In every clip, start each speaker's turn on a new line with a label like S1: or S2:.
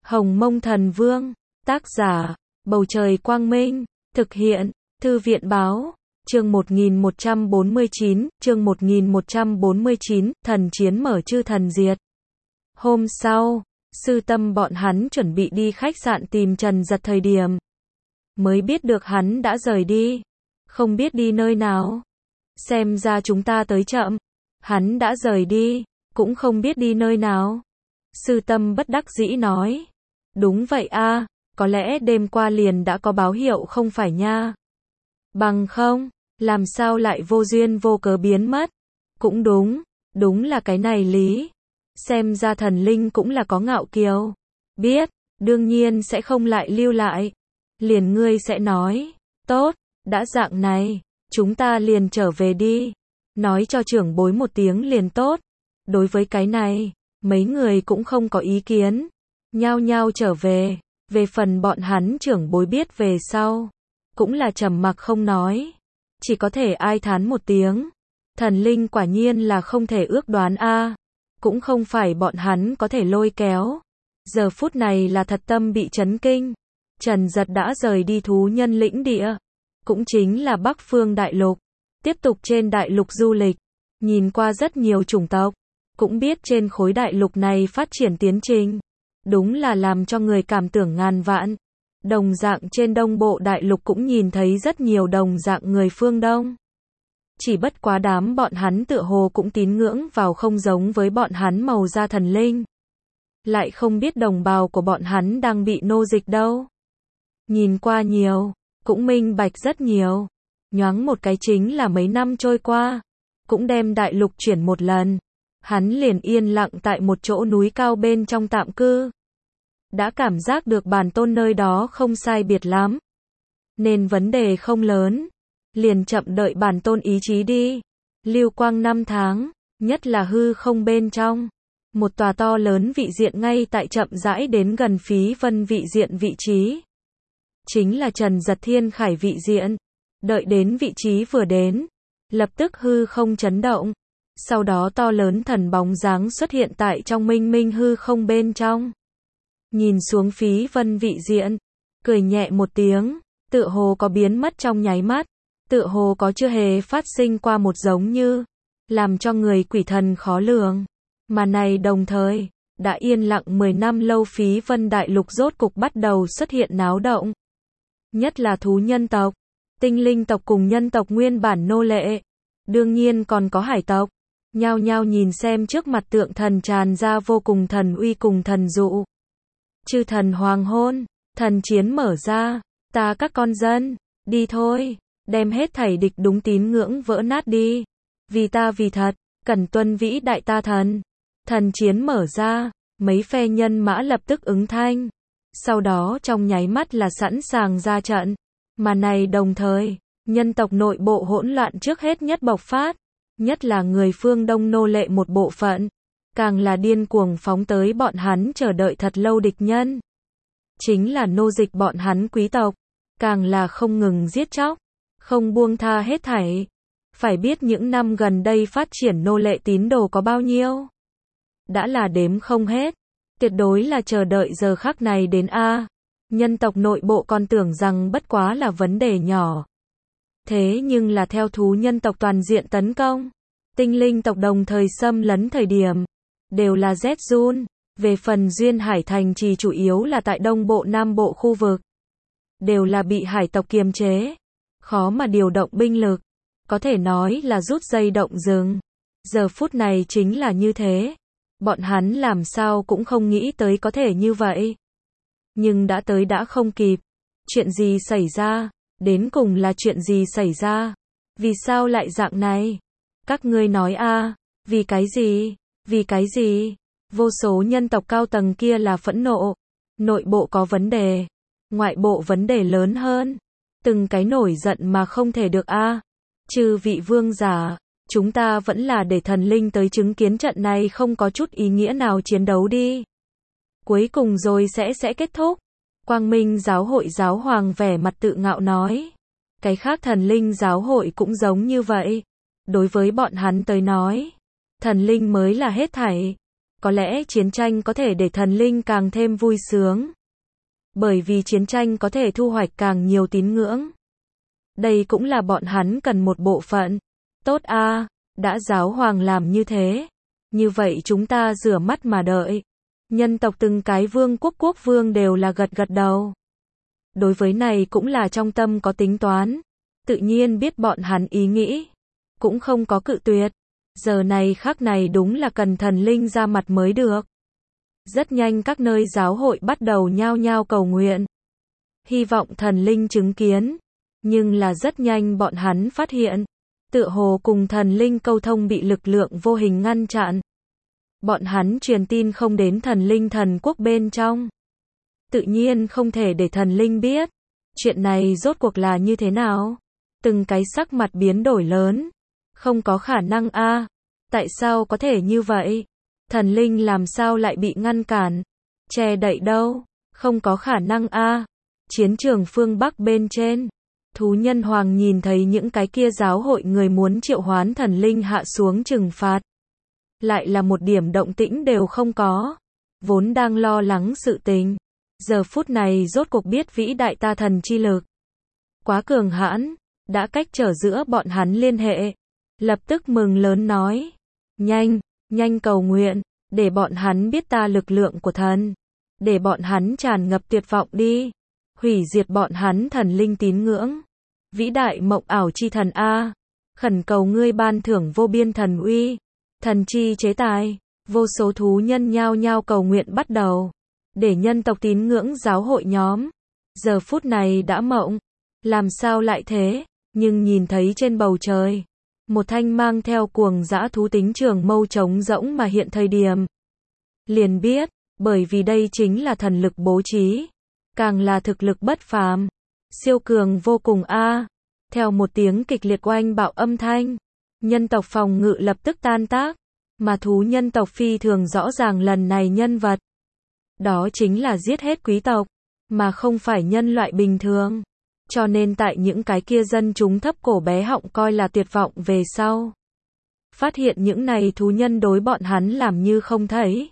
S1: Hồng Mông Thần Vương, tác giả, Bầu Trời Quang Minh, thực hiện, Thư viện Báo, chương 1149, thần chiến mở chư thần diệt. Hôm sau, sư tâm bọn hắn chuẩn bị đi khách sạn tìm Trần Giật thời điểm. Mới biết được hắn đã rời đi, không biết đi nơi nào. Xem ra chúng ta tới chậm, hắn đã rời đi, cũng không biết đi nơi nào. Sư tâm bất đắc dĩ nói. Đúng vậy a, có lẽ đêm qua liền đã có báo hiệu không phải nha. Bằng không, làm sao lại vô duyên vô cớ biến mất. Cũng đúng là cái này lý. Xem ra thần linh cũng là có ngạo kiều. Biết, đương nhiên sẽ không lại lưu lại. Liền ngươi sẽ nói, tốt, đã dạng này, chúng ta liền trở về đi. Nói cho trưởng bối một tiếng liền tốt. Đối với cái này, mấy người cũng không có ý kiến. Nhao nhao trở về. Về phần bọn hắn trưởng bối biết về sau, cũng là trầm mặc không nói. Chỉ có thể ai thán một tiếng. Thần linh quả nhiên là không thể ước đoán a. Cũng không phải bọn hắn có thể lôi kéo. Giờ phút này là thật tâm bị chấn kinh. Trần Giật đã rời đi thú nhân lĩnh địa, cũng chính là Bắc Phương Đại Lục. Tiếp tục trên đại lục du lịch, nhìn qua rất nhiều chủng tộc, cũng biết trên khối đại lục này phát triển tiến trình. Đúng là làm cho người cảm tưởng ngàn vạn. Đồng dạng trên đông bộ đại lục cũng nhìn thấy rất nhiều đồng dạng người phương Đông. Chỉ bất quá đám bọn hắn tựa hồ cũng tín ngưỡng vào không giống với bọn hắn màu da thần linh. Lại không biết đồng bào của bọn hắn đang bị nô dịch đâu. Nhìn qua nhiều, cũng minh bạch rất nhiều. Nhoáng một cái chính là mấy năm trôi qua, cũng đem đại lục chuyển một lần. Hắn liền yên lặng tại một chỗ núi cao bên trong tạm cư. Đã cảm giác được bản tôn nơi đó không sai biệt lắm. Nên vấn đề không lớn. Liền chậm đợi bản tôn ý chí đi. Lưu quang 5 tháng, nhất là hư không bên trong. Một tòa to lớn vị diện ngay tại chậm rãi đến gần Phí Vân vị diện vị trí. Chính là Trần Giật Thiên Khải vị diện. Đợi đến vị trí vừa đến, lập tức hư không chấn động. Sau đó to lớn thần bóng dáng xuất hiện tại trong minh minh hư không bên trong. Nhìn xuống Phí Vân vị diện, cười nhẹ một tiếng, tựa hồ có biến mất trong nháy mắt, tựa hồ có chưa hề phát sinh qua một giống như, làm cho người quỷ thần khó lường. Mà này đồng thời, đã yên lặng 10 năm lâu Phí Vân đại lục rốt cục bắt đầu xuất hiện náo động. Nhất là thú nhân tộc, tinh linh tộc cùng nhân tộc nguyên bản nô lệ, đương nhiên còn có hải tộc, nhao nhao nhìn xem trước mặt tượng thần tràn ra vô cùng thần uy cùng thần dụ. Chư thần hoàng hôn, thần chiến mở ra, ta các con dân, đi thôi, đem hết thảy địch đúng tín ngưỡng vỡ nát đi. Vì ta vì thật, cần tuân vĩ đại ta thần. Thần chiến mở ra, mấy phe nhân mã lập tức ứng thanh. Sau đó trong nháy mắt là sẵn sàng ra trận. Mà này đồng thời, nhân tộc nội bộ hỗn loạn trước hết nhất bộc phát. Nhất là người phương Đông nô lệ một bộ phận. Càng là điên cuồng phóng tới bọn hắn chờ đợi thật lâu địch nhân. Chính là nô dịch bọn hắn quý tộc. Càng là không ngừng giết chóc. Không buông tha hết thảy. Phải biết những năm gần đây phát triển nô lệ tín đồ có bao nhiêu. Đã là đếm không hết. Tuyệt đối là chờ đợi giờ khắc này đến a. Nhân tộc nội bộ còn tưởng rằng bất quá là vấn đề nhỏ. Thế nhưng là theo thú nhân tộc toàn diện tấn công, tinh linh tộc đồng thời xâm lấn thời điểm, đều là rét run. Về phần Duyên Hải thành trì chủ yếu là tại đông bộ nam bộ khu vực, đều là bị hải tộc kiềm chế, khó mà điều động binh lực, có thể nói là rút dây động rừng. Giờ phút này chính là như thế, bọn hắn làm sao cũng không nghĩ tới có thể như vậy. Nhưng đã tới đã không kịp. Chuyện gì xảy ra? Đến cùng là chuyện gì xảy ra? Vì sao lại dạng này? Các ngươi nói a, vì cái gì? Vì cái gì? Vô số nhân tộc cao tầng kia là phẫn nộ. Nội bộ có vấn đề, ngoại bộ vấn đề lớn hơn. Từng cái nổi giận mà không thể được a. Chư vị vương giả, chúng ta vẫn là để thần linh tới chứng kiến trận này không có chút ý nghĩa nào chiến đấu đi. Cuối cùng rồi sẽ kết thúc. Quang Minh giáo hội giáo hoàng vẻ mặt tự ngạo nói. Cái khác thần linh giáo hội cũng giống như vậy. Đối với bọn hắn tới nói, thần linh mới là hết thảy. Có lẽ chiến tranh có thể để thần linh càng thêm vui sướng. Bởi vì chiến tranh có thể thu hoạch càng nhiều tín ngưỡng. Đây cũng là bọn hắn cần một bộ phận. Tốt a, đã giáo hoàng làm như thế. Như vậy chúng ta rửa mắt mà đợi. Nhân tộc từng cái quốc vương đều là gật gật đầu. Đối với này cũng là trong tâm có tính toán. Tự nhiên biết bọn hắn ý nghĩ. Cũng không có cự tuyệt. Giờ này khắc này đúng là cần thần linh ra mặt mới được. Rất nhanh các nơi giáo hội bắt đầu nhao nhao cầu nguyện. Hy vọng thần linh chứng kiến. Nhưng là rất nhanh bọn hắn phát hiện. Tựa hồ cùng thần linh câu thông bị lực lượng vô hình ngăn chặn. Bọn hắn truyền tin không đến thần linh thần quốc bên trong. Tự nhiên không thể để thần linh biết. Chuyện này rốt cuộc là như thế nào? Từng cái sắc mặt biến đổi lớn. Không có khả năng a. Tại sao có thể như vậy? Thần linh làm sao lại bị ngăn cản? Che đậy đâu? Không có khả năng a. Chiến trường phương Bắc bên trên. Thú nhân hoàng nhìn thấy những cái kia giáo hội người muốn triệu hoán thần linh hạ xuống trừng phạt. Lại là một điểm động tĩnh đều không có. Vốn đang lo lắng sự tình. Giờ phút này rốt cuộc biết vĩ đại ta thần chi lực. Quá cường hãn, đã cách trở giữa bọn hắn liên hệ. Lập tức mừng lớn nói. Nhanh cầu nguyện, để bọn hắn biết ta lực lượng của thần. Để bọn hắn tràn ngập tuyệt vọng đi. Hủy diệt bọn hắn thần linh tín ngưỡng. Vĩ đại mộng ảo chi thần A. Khẩn cầu ngươi ban thưởng vô biên thần uy. Thần chi chế tài. Vô số thú nhân nhao nhao cầu nguyện bắt đầu. Để nhân tộc tín ngưỡng giáo hội nhóm. Giờ phút này đã mộng. Làm sao lại thế? Nhưng nhìn thấy trên bầu trời. Một thanh mang theo cuồng dã thú tính trường mâu trống rỗng mà hiện thời điểm. Liền biết, bởi vì đây chính là thần lực bố trí. Càng là thực lực bất phàm. Siêu cường vô cùng a. Theo một tiếng kịch liệt oanh bạo âm thanh. Nhân tộc phòng ngự lập tức tan tác. Mà thú nhân tộc phi thường rõ ràng lần này nhân vật. Đó chính là giết hết quý tộc. Mà không phải nhân loại bình thường. Cho nên tại những cái kia dân chúng thấp cổ bé họng coi là tuyệt vọng về sau. Phát hiện những này thú nhân đối bọn hắn làm như không thấy.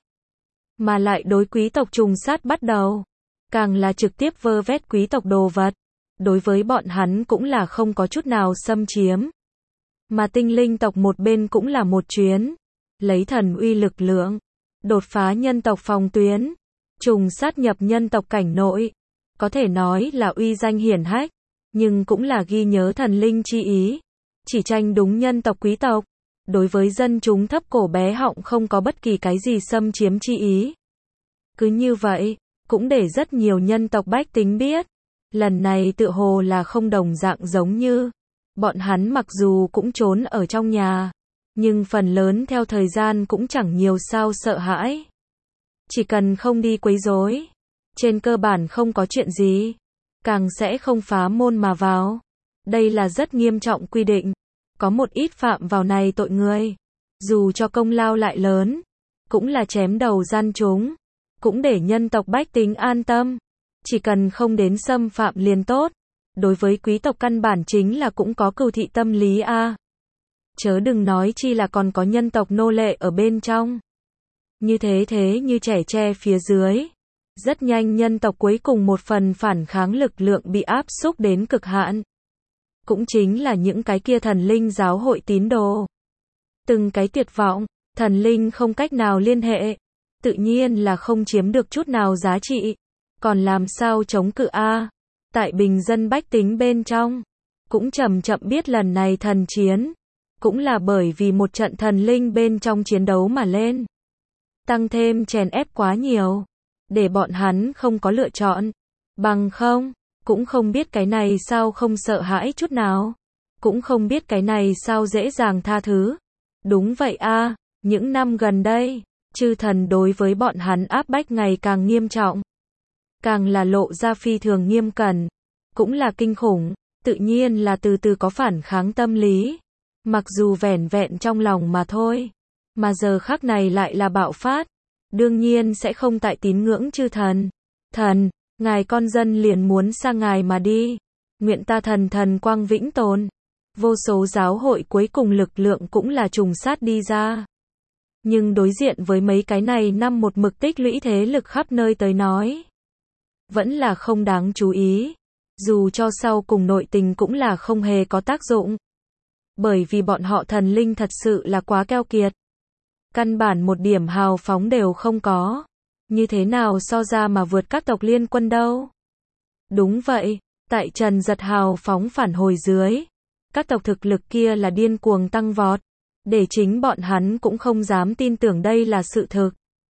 S1: Mà lại đối quý tộc trùng sát bắt đầu. Càng là trực tiếp vơ vét quý tộc đồ vật. Đối với bọn hắn cũng là không có chút nào xâm chiếm. Mà tinh linh tộc một bên cũng là một chuyến. Lấy thần uy lực lượng. Đột phá nhân tộc phòng tuyến. Trùng sát nhập nhân tộc cảnh nội. Có thể nói là uy danh hiển hách. Nhưng cũng là ghi nhớ thần linh chi ý. Chỉ tranh đúng nhân tộc quý tộc. Đối với dân chúng thấp cổ bé họng không có bất kỳ cái gì xâm chiếm chi ý. Cứ như vậy, cũng để rất nhiều nhân tộc bách tính biết. Lần này tựa hồ là không đồng dạng giống như. Bọn hắn mặc dù cũng trốn ở trong nhà. Nhưng phần lớn theo thời gian cũng chẳng nhiều sao sợ hãi. Chỉ cần không đi quấy rối. Trên cơ bản không có chuyện gì. Càng sẽ không phá môn mà vào. Đây là rất nghiêm trọng quy định. Có một ít phạm vào này tội người. Dù cho công lao lại lớn. Cũng là chém đầu gian chúng. Cũng để nhân tộc bách tính an tâm. Chỉ cần không đến xâm phạm liền tốt. Đối với quý tộc căn bản chính là cũng có cừu thị tâm lý a. Chớ đừng nói chi là còn có nhân tộc nô lệ ở bên trong. Như thế như trẻ tre phía dưới. Rất nhanh nhân tộc cuối cùng một phần phản kháng lực lượng bị áp xúc đến cực hạn. Cũng chính là những cái kia thần linh giáo hội tín đồ. Từng cái tuyệt vọng, thần linh không cách nào liên hệ. Tự nhiên là không chiếm được chút nào giá trị. Còn làm sao chống cự a? Tại bình dân bách tính bên trong. Cũng chậm biết lần này thần chiến. Cũng là bởi vì một trận thần linh bên trong chiến đấu mà lên. Tăng thêm chèn ép quá nhiều. Để bọn hắn không có lựa chọn. Bằng không, cũng không biết cái này sao không sợ hãi chút nào. Cũng không biết cái này sao dễ dàng tha thứ. Đúng vậy a, những năm gần đây, chư thần đối với bọn hắn áp bách ngày càng nghiêm trọng. Càng là lộ ra phi thường nghiêm cẩn. Cũng là kinh khủng, tự nhiên là từ từ có phản kháng tâm lý. Mặc dù vẻn vẹn trong lòng mà thôi. Mà giờ khắc này lại là bạo phát. Đương nhiên sẽ không tại tín ngưỡng chư thần. Thần, ngài con dân liền muốn sang ngài mà đi. Nguyện ta thần quang vĩnh tồn. Vô số giáo hội cuối cùng lực lượng cũng là trùng sát đi ra. Nhưng đối diện với mấy cái này năm một mực tích lũy thế lực khắp nơi tới nói, vẫn là không đáng chú ý. Dù cho sau cùng nội tình cũng là không hề có tác dụng. Bởi vì bọn họ thần linh thật sự là quá keo kiệt. Căn bản một điểm hào phóng đều không có. Như thế nào so ra mà vượt các tộc liên quân đâu? Đúng vậy, tại Trần Giật hào phóng phản hồi dưới, các tộc thực lực kia là điên cuồng tăng vọt, để chính bọn hắn cũng không dám tin tưởng đây là sự thực.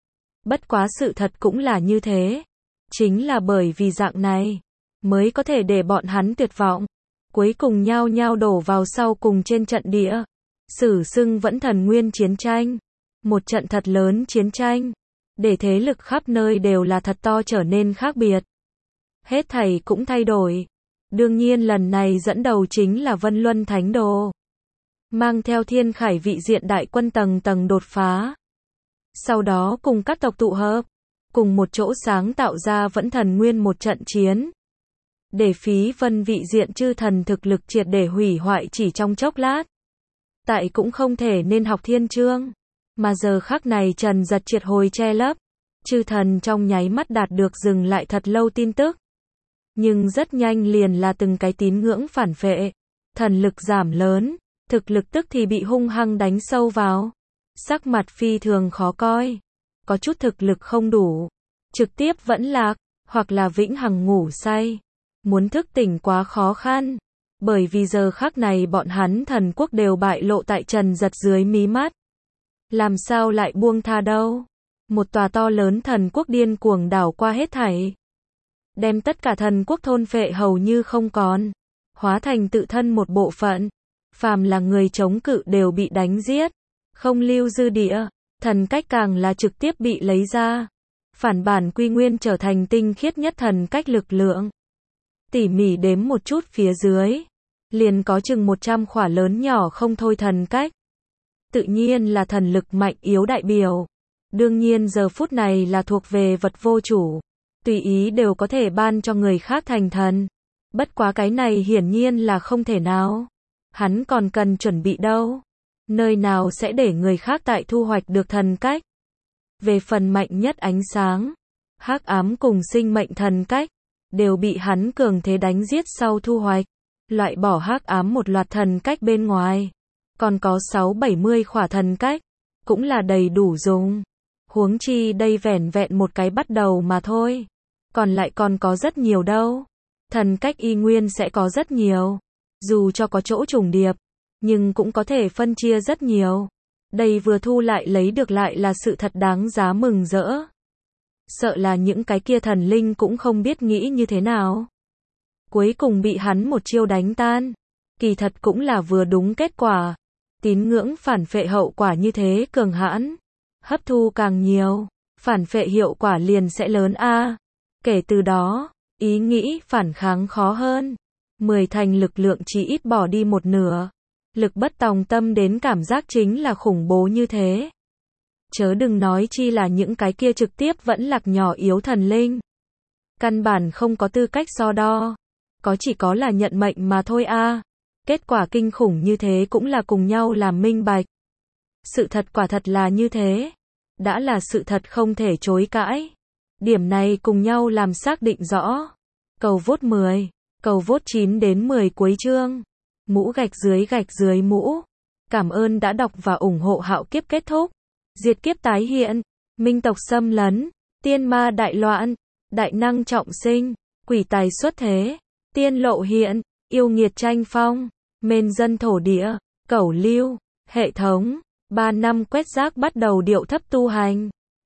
S1: Bất quá sự thật cũng là như thế. Chính là bởi vì dạng này, mới có thể để bọn hắn tuyệt vọng. Cuối cùng nhao nhao đổ vào sau cùng trên trận địa. Sử xưng vẫn thần nguyên chiến tranh. Một trận thật lớn chiến tranh. Để thế lực khắp nơi đều là thật to trở nên khác biệt. Hết thảy cũng thay đổi. Đương nhiên lần này dẫn đầu chính là Vân Luân Thánh Đồ. Mang theo Thiên Khải vị diện đại quân tầng tầng đột phá. Sau đó cùng các tộc tụ hợp. Cùng một chỗ sáng tạo ra vẫn thần nguyên một trận chiến. Để phí vân vị diện chư thần thực lực triệt để hủy hoại chỉ trong chốc lát. Tại cũng không thể nên học thiên chương. Mà giờ khắc này Trần Giật triệt hồi che lấp. Chư thần trong nháy mắt đạt được dừng lại thật lâu tin tức. Nhưng rất nhanh liền là từng cái tín ngưỡng phản vệ. Thần lực giảm lớn. Thực lực tức thì bị hung hăng đánh sâu vào. Sắc mặt phi thường khó coi. Có chút thực lực không đủ. Trực tiếp vẫn lạc. Hoặc là vĩnh hằng ngủ say. Muốn thức tỉnh quá khó khăn. Bởi vì giờ khắc này bọn hắn thần quốc đều bại lộ tại Trần Giật dưới mí mắt. Làm sao lại buông tha đâu. Một tòa to lớn thần quốc điên cuồng đảo qua hết thảy. Đem tất cả thần quốc thôn phệ hầu như không còn. Hóa thành tự thân một bộ phận. Phàm là người chống cự đều bị đánh giết. Không lưu dư địa. Thần cách càng là trực tiếp bị lấy ra. Phản bản quy nguyên trở thành tinh khiết nhất thần cách lực lượng. Tỉ mỉ đếm một chút phía dưới. Liền có chừng 100 khỏa lớn nhỏ không thôi thần cách. Tự nhiên là thần lực mạnh yếu đại biểu. Đương nhiên giờ phút này là thuộc về vật vô chủ. Tùy ý đều có thể ban cho người khác thành thần. Bất quá cái này hiển nhiên là không thể nào. Hắn còn cần chuẩn bị đâu. Nơi nào sẽ để người khác tại thu hoạch được thần cách. Về phần mạnh nhất ánh sáng, hắc ám cùng sinh mệnh thần cách, đều bị hắn cường thế đánh giết sau thu hoạch. Loại bỏ hắc ám một loạt thần cách bên ngoài. Còn có 6-70 khỏa thần cách, cũng là đầy đủ dùng. Huống chi đây vẻn vẹn một cái bắt đầu mà thôi. Còn lại còn có rất nhiều đâu. Thần cách y nguyên sẽ có rất nhiều. Dù cho có chỗ trùng điệp, nhưng cũng có thể phân chia rất nhiều. Đây vừa thu lại lấy được lại là sự thật đáng giá mừng rỡ. Sợ là những cái kia thần linh cũng không biết nghĩ như thế nào. Cuối cùng bị hắn một chiêu đánh tan. Kỳ thật cũng là vừa đúng kết quả. Tín ngưỡng phản phệ hậu quả như thế cường hãn. Hấp thu càng nhiều, phản phệ hiệu quả liền sẽ lớn a. Kể từ đó, ý nghĩ phản kháng khó hơn. 10 thành lực lượng chỉ ít bỏ đi một nửa. Lực bất tòng tâm đến cảm giác chính là khủng bố như thế. Chớ đừng nói chi là những cái kia trực tiếp vẫn lạc nhỏ yếu thần linh. Căn bản không có tư cách so đo. Chỉ có là nhận mệnh mà thôi a. Kết quả kinh khủng như thế cũng là cùng nhau làm minh bạch. Sự thật quả thật là như thế. Đã là sự thật không thể chối cãi. Điểm này cùng nhau làm xác định rõ. Cầu vote 10, cầu vote 9 đến 10 cuối chương. Mũ gạch dưới mũ. Cảm ơn đã đọc và ủng hộ Hạo Kiếp kết thúc. Diệt kiếp tái hiện. Minh tộc xâm lấn. Tiên ma đại loạn. Đại năng trọng sinh. Quỷ tài xuất thế. Tiên lộ hiện. Yêu nghiệt tranh phong. Mên dân thổ địa. Cẩu lưu. Hệ thống. 3 năm quét rác bắt đầu điệu thấp tu hành.